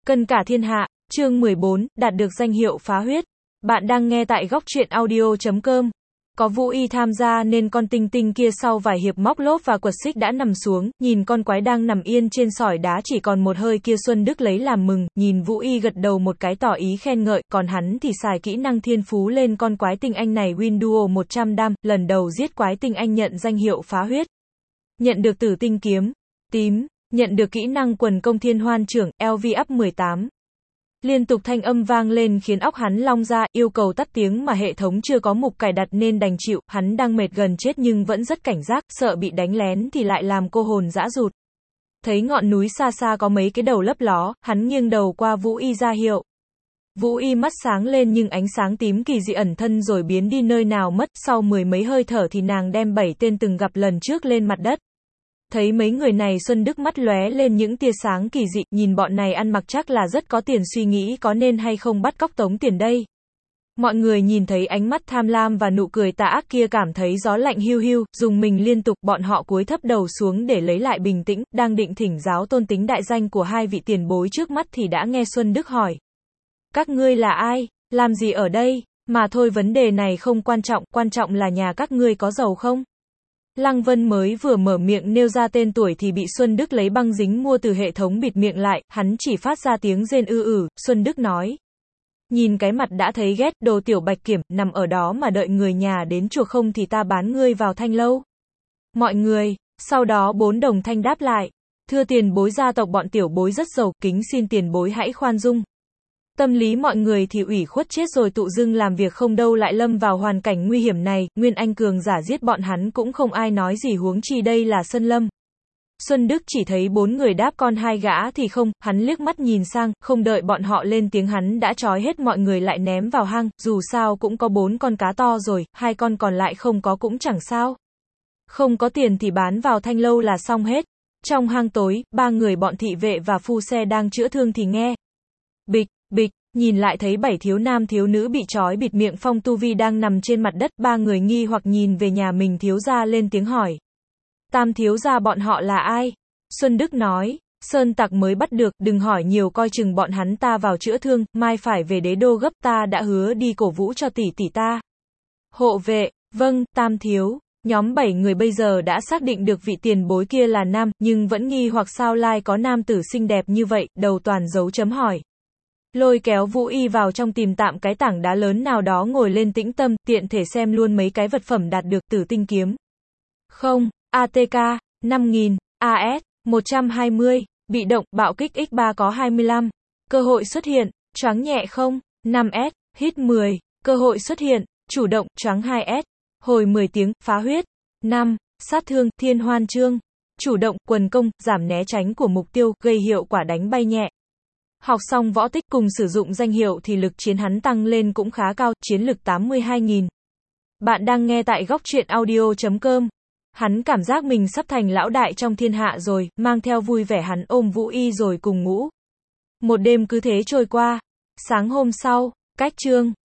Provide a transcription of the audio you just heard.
Cân cả thiên hạ, chương 14, đạt được danh hiệu phá huyết. Bạn đang nghe tại góc truyện audio.com. Có Vũ Y tham gia nên con tinh tinh kia sau vài hiệp móc lốp và quật xích đã nằm xuống, nhìn con quái đang nằm yên trên sỏi đá chỉ còn một hơi kia Xuân Đức lấy làm mừng, nhìn Vũ Y gật đầu một cái tỏ ý khen ngợi, còn hắn thì xài kỹ năng thiên phú lên con quái tinh anh này win duo 100 đam, lần đầu giết quái tinh anh nhận danh hiệu phá huyết. Nhận được tử tinh kiếm tím, nhận được kỹ năng quần công thiên hoan trưởng, LV up 18. Liên tục thanh âm vang lên khiến óc hắn long ra, yêu cầu tắt tiếng mà hệ thống chưa có mục cài đặt nên đành chịu, hắn đang mệt gần chết nhưng vẫn rất cảnh giác, sợ bị đánh lén thì lại làm cô hồn dã rụt. Thấy ngọn núi xa xa có mấy cái đầu lấp ló, hắn nghiêng đầu qua Vũ Y ra hiệu. Vũ Y mắt sáng lên nhưng ánh sáng tím kỳ dị ẩn thân rồi biến đi nơi nào mất, sau mười mấy hơi thở thì nàng đem 7 tên từng gặp lần trước lên mặt đất. Thấy mấy người này Xuân Đức mắt lóe lên những tia sáng kỳ dị, nhìn bọn này ăn mặc chắc là rất có tiền, suy nghĩ có nên hay không bắt cóc tống tiền đây. Mọi người nhìn thấy ánh mắt tham lam và nụ cười tà ác kia cảm thấy gió lạnh hiu hiu, dùng mình liên tục, bọn họ cúi thấp đầu xuống để lấy lại bình tĩnh, đang định thỉnh giáo tôn tính đại danh của hai vị tiền bối trước mắt thì đã nghe Xuân Đức hỏi. Các ngươi là ai? Làm gì ở đây? Mà thôi vấn đề này không quan trọng là nhà các ngươi có giàu không? Lăng Vân mới vừa mở miệng nêu ra tên tuổi thì bị Xuân Đức lấy băng dính mua từ hệ thống bịt miệng lại, hắn chỉ phát ra tiếng rên Xuân Đức nói. Nhìn cái mặt đã thấy ghét, đồ tiểu bạch kiểm, nằm ở đó mà đợi người nhà đến chuộc không thì ta bán ngươi vào thanh lâu. Mọi người, sau đó 4 đồng thanh đáp lại. Thưa tiền bối, gia tộc bọn tiểu bối rất giàu, kính xin tiền bối hãy khoan dung. Tâm lý mọi người thì ủy khuất chết rồi, tự dưng làm việc không đâu lại lâm vào hoàn cảnh nguy hiểm này, Nguyên Anh cường giả giết bọn hắn cũng không ai nói gì huống chi đây là sân lâm. Xuân Đức chỉ thấy 4 người đáp con hai gã thì không, hắn liếc mắt nhìn sang, không đợi bọn họ lên tiếng hắn đã trói hết mọi người lại ném vào hang, dù sao cũng có 4 con cá to rồi, 2 con còn lại không có cũng chẳng sao. Không có tiền thì bán vào thanh lâu là xong hết. Trong hang tối, 3 người bọn thị vệ và phu xe đang chữa thương thì nghe. Bịch, bịch, nhìn lại thấy 7 thiếu nam thiếu nữ bị trói bịt miệng phong tu vi đang nằm trên mặt đất, 3 người nghi hoặc nhìn về nhà mình thiếu gia lên tiếng hỏi. Tam thiếu gia bọn họ là ai? Xuân Đức nói, sơn tặc mới bắt được, đừng hỏi nhiều, coi chừng bọn hắn ta vào chữa thương, mai phải về đế đô gấp, ta đã hứa đi cổ vũ cho tỷ tỷ ta. Hộ vệ, vâng, tam thiếu. Nhóm 7 người bây giờ đã xác định được vị tiền bối kia là nam, nhưng vẫn nghi hoặc sao lai có nam tử xinh đẹp như vậy, đầu toàn dấu chấm hỏi. Lôi kéo Vũ Y vào trong tìm tạm cái tảng đá lớn nào đó ngồi lên tĩnh tâm, tiện thể xem luôn mấy cái vật phẩm đạt được, tử tinh kiếm. Không, ATK, 5000, AS, 120, bị động, bạo kích x3 có 25. Cơ hội xuất hiện, choáng nhẹ không, 5S, hit 10, cơ hội xuất hiện, chủ động, choáng 2S, hồi 10 tiếng, phá huyết, 5, sát thương, thiên hoan chương, chủ động, quần công, giảm né tránh của mục tiêu, gây hiệu quả đánh bay nhẹ. Học xong võ tích cùng sử dụng danh hiệu thì lực chiến hắn tăng lên cũng khá cao, chiến lực 82.000. Bạn đang nghe tại góc truyện audio.com. Hắn cảm giác mình sắp thành lão đại trong thiên hạ rồi, mang theo vui vẻ hắn ôm Vũ Y rồi cùng ngủ. Một đêm cứ thế trôi qua. Sáng hôm sau, cách chương.